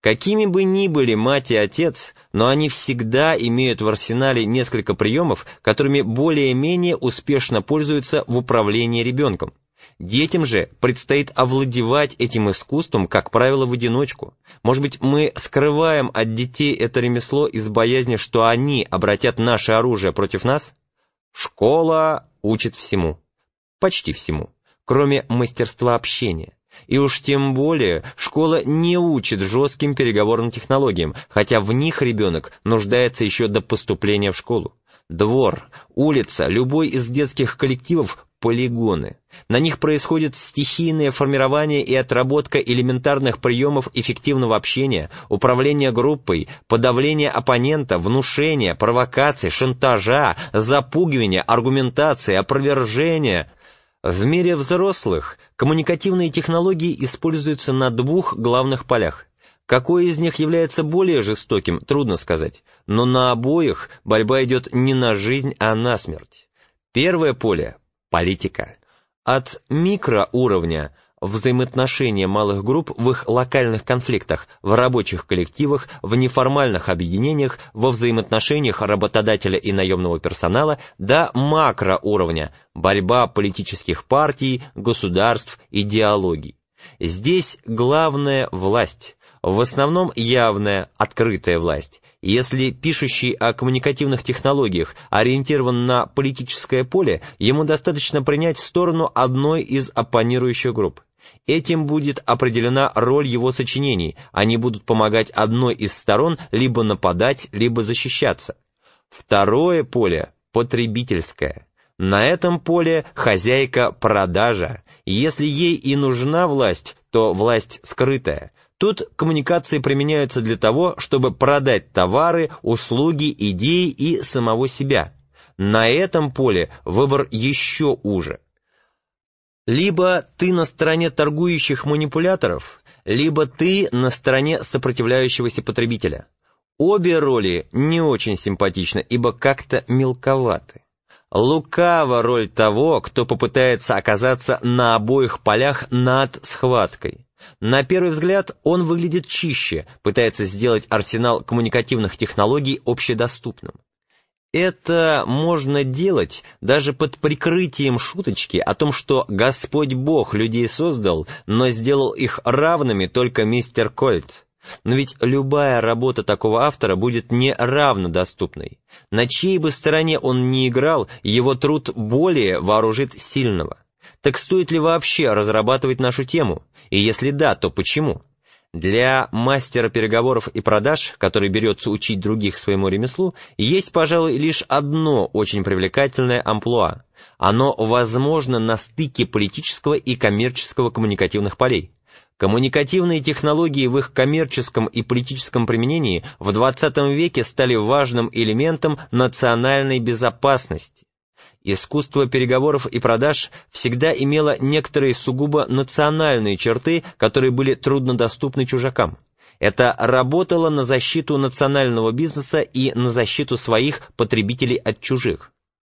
Какими бы ни были мать и отец, но они всегда имеют в арсенале несколько приемов, которыми более-менее успешно пользуются в управлении ребенком. Детям же предстоит овладевать этим искусством, как правило, в одиночку. Может быть, мы скрываем от детей это ремесло из боязни, что они обратят наше оружие против нас? Школа учит всему, почти всему, кроме мастерства общения. И уж тем более школа не учит жестким переговорным технологиям, хотя в них ребенок нуждается еще до поступления в школу. Двор, улица, любой из детских коллективов – полигоны. На них происходит стихийное формирование и отработка элементарных приемов эффективного общения, управления группой, подавления оппонента, внушения, провокации, шантажа, запугивания, аргументации, опровержения. В мире взрослых коммуникативные технологии используются на двух главных полях. Какой из них является более жестоким, трудно сказать, но на обоих борьба идет не на жизнь, а на смерть. Первое поле – политика. От микроуровня взаимоотношения малых групп в их локальных конфликтах, в рабочих коллективах, в неформальных объединениях, во взаимоотношениях работодателя и наемного персонала до макроуровня – борьба политических партий, государств, идеологий. Здесь главная власть, в основном явная, открытая власть. Если пишущий о коммуникативных технологиях ориентирован на политическое поле, ему достаточно принять сторону одной из оппонирующих групп. Этим будет определена роль его сочинений, они будут помогать одной из сторон либо нападать, либо защищаться. Второе поле – потребительское. На этом поле хозяйка продажа. Если ей и нужна власть, то власть скрытая. Тут коммуникации применяются для того, чтобы продать товары, услуги, идеи и самого себя. На этом поле выбор еще уже. Либо ты на стороне торгующих манипуляторов, либо ты на стороне сопротивляющегося потребителя. Обе роли не очень симпатичны, ибо как-то мелковаты. Лукава роль того, кто попытается оказаться на обоих полях над схваткой. На первый взгляд он выглядит чище, пытается сделать арсенал коммуникативных технологий общедоступным. Это можно делать даже под прикрытием шуточки о том, что Господь Бог людей создал, но сделал их равными только мистер Кольт. Но ведь любая работа такого автора будет не равнодоступной. На чьей бы стороне он ни играл, его труд более вооружит сильного. Так стоит ли вообще разрабатывать нашу тему? И если да, то почему? Для мастера переговоров и продаж, который берется учить других своему ремеслу, есть, пожалуй, лишь одно очень привлекательное амплуа. Оно возможно на стыке политического и коммерческого коммуникативных полей. Коммуникативные технологии в их коммерческом и политическом применении в XX веке стали важным элементом национальной безопасности. Искусство переговоров и продаж всегда имело некоторые сугубо национальные черты, которые были труднодоступны чужакам. Это работало на защиту национального бизнеса и на защиту своих потребителей от чужих.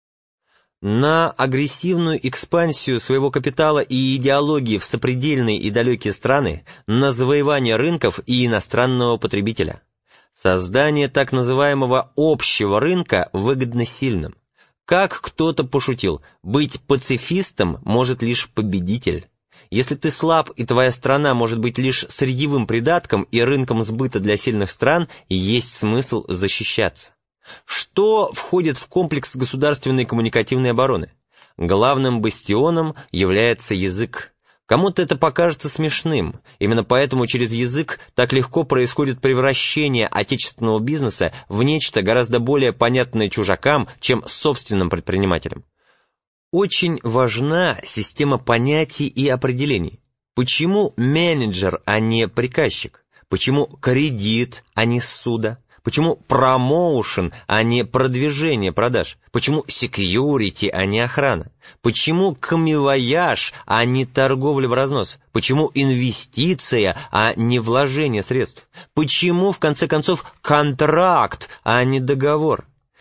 На агрессивную экспансию своего капитала и идеологии в сопредельные и далекие страны, на завоевание рынков и иностранного потребителя. Создание так называемого общего рынка выгодно сильным. Как кто-то пошутил, быть пацифистом может лишь победитель. Если ты слаб и твоя страна может быть лишь сырьевым придатком и рынком сбыта для сильных стран, есть смысл защищаться. Что входит в комплекс государственной коммуникативной обороны? Главным бастионом является язык. Кому-то это покажется смешным, именно поэтому через язык так легко происходит превращение отечественного бизнеса в нечто гораздо более понятное чужакам, чем собственным предпринимателям. Очень важна система понятий и определений. Почему менеджер, а не приказчик? Почему кредит, а не ссуда? Почему промоушен, а не продвижение продаж? Почему секьюрити, а не охрана? Почему коммивояж, а не торговля в разнос? Почему инвестиция, а не вложение средств? Почему, в конце концов, контракт, а не договор?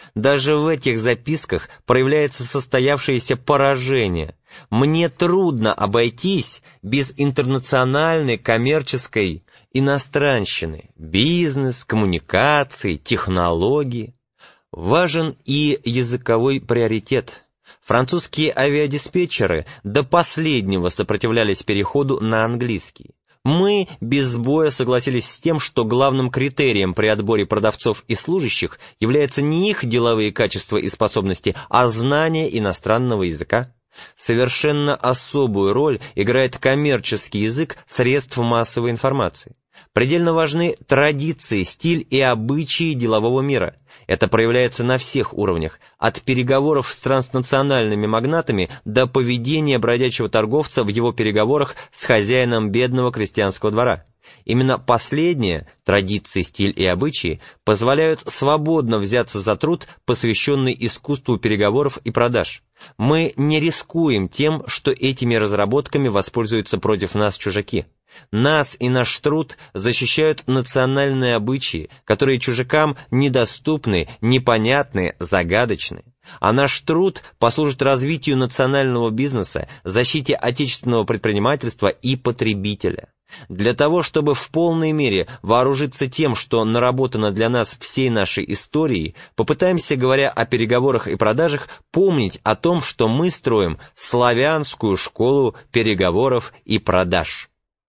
Даже в этих записках проявляется состоявшееся поражение. Мне трудно обойтись без интернациональной коммерческой иностранщины, бизнес, коммуникации, технологии. Важен и языковой приоритет. Французские авиадиспетчеры до последнего сопротивлялись переходу на английский. Мы без боя согласились с тем, что главным критерием при отборе продавцов и служащих является не их деловые качества и способности, а знание иностранного языка. Совершенно особую роль играет коммерческий язык средств массовой информации. Предельно важны традиции, стиль и обычаи делового мира. Это проявляется на всех уровнях, от переговоров с транснациональными магнатами до поведения бродячего торговца в его переговорах с хозяином бедного крестьянского двора. Именно последние, традиции, стиль и обычаи, позволяют свободно взяться за труд, посвященный искусству переговоров и продаж. Мы не рискуем тем, что этими разработками воспользуются против нас чужаки. Нас и наш труд защищают национальные обычаи, которые чужакам недоступны, непонятны, загадочны. А наш труд послужит развитию национального бизнеса, защите отечественного предпринимательства и потребителя. Для того, чтобы в полной мере вооружиться тем, что наработано для нас всей нашей историей, попытаемся, говоря о переговорах и продажах, помнить о том, что мы строим славянскую школу переговоров и продаж.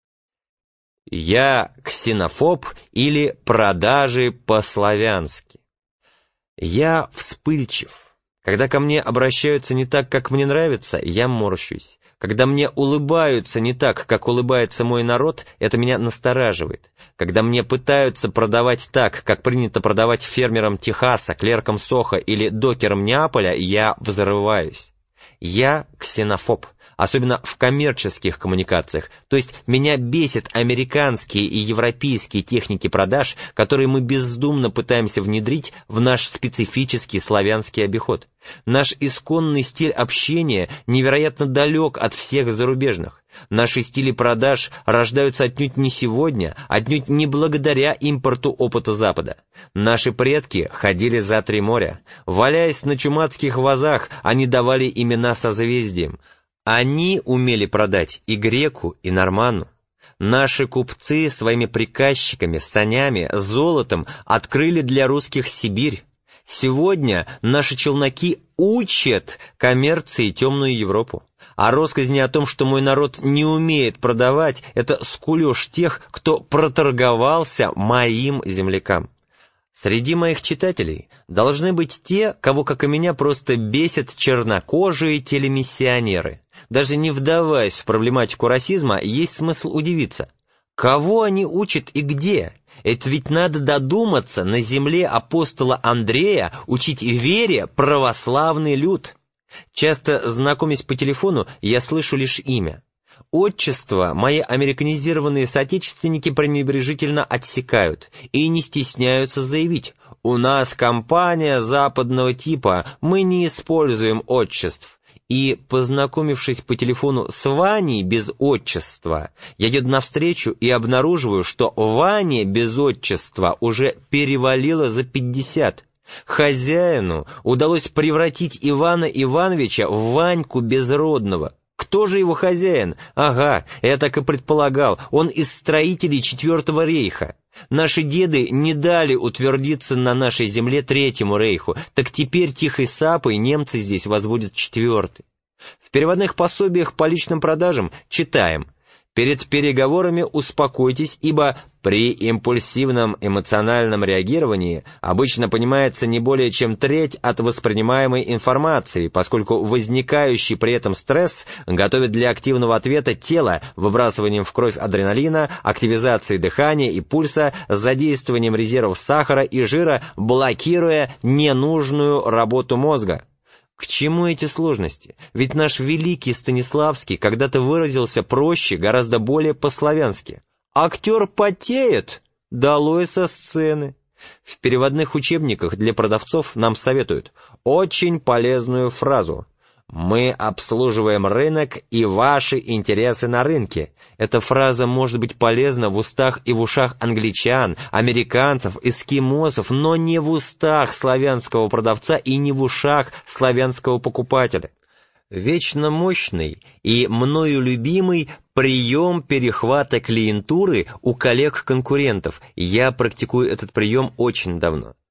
Я ксенофоб или продажи по-славянски. Я вспыльчив. Когда ко мне обращаются не так, как мне нравится, я морщусь. Когда мне улыбаются не так, как улыбается мой народ, это меня настораживает. Когда мне пытаются продавать так, как принято продавать фермерам Техаса, клеркам Сохо или докерам Неаполя, я взрываюсь. Я ксенофоб, особенно в коммерческих коммуникациях, то есть меня бесят американские и европейские техники продаж, которые мы бездумно пытаемся внедрить в наш специфический славянский обиход. Наш исконный стиль общения невероятно далек от всех зарубежных. Наши стили продаж рождаются отнюдь не сегодня, отнюдь не благодаря импорту опыта Запада. Наши предки ходили за 3 моря. Валяясь на чумацких вазах, они давали имена созвездиям. Они умели продать и греку, и норманну. Наши купцы своими приказчиками, санями, золотом открыли для русских Сибирь. Сегодня наши челноки учат коммерции темную Европу. А россказни о том, что мой народ не умеет продавать, это скулёж тех, кто проторговался моим землякам. Среди моих читателей должны быть те, кого, как и меня, просто бесят чернокожие телемиссионеры. Даже не вдаваясь в проблематику расизма, есть смысл удивиться. Кого они учат и где? Это ведь надо додуматься на земле апостола Андрея учить вере православный люд. Часто, знакомясь по телефону, я слышу лишь имя. Отчество мои американизированные соотечественники пренебрежительно отсекают и не стесняются заявить: «У нас компания западного типа, мы не используем отчеств». И, познакомившись по телефону с Ваней без отчества, я еду навстречу и обнаруживаю, что Ване без отчества уже перевалило за 50. Хозяину удалось превратить Ивана Ивановича в Ваньку Безродного. Кто же его хозяин? Ага, я так и предполагал, он из строителей Четвертого рейха. Наши деды не дали утвердиться на нашей земле Третьему рейху, так теперь тихой сапой немцы здесь возводят Четвертый. В переводных пособиях по личным продажам читаем: «Перед переговорами успокойтесь, ибо при импульсивном эмоциональном реагировании обычно понимается не более чем треть от воспринимаемой информации, поскольку возникающий при этом стресс готовит для активного ответа тело выбрасыванием в кровь адреналина, активизацией дыхания и пульса, задействованием резервов сахара и жира, блокируя ненужную работу мозга». К чему эти сложности? Ведь наш великий Станиславский когда-то выразился проще, гораздо более по-славянски. «Актер потеет, долой со сцены». В переводных учебниках для продавцов нам советуют очень полезную фразу: «Мы обслуживаем рынок и ваши интересы на рынке». Эта фраза может быть полезна в устах и в ушах англичан, американцев, эскимосов, но не в устах славянского продавца и не в ушах славянского покупателя. Вечно мощный и мною любимый прием перехвата клиентуры у коллег-конкурентов. Я практикую этот прием очень давно.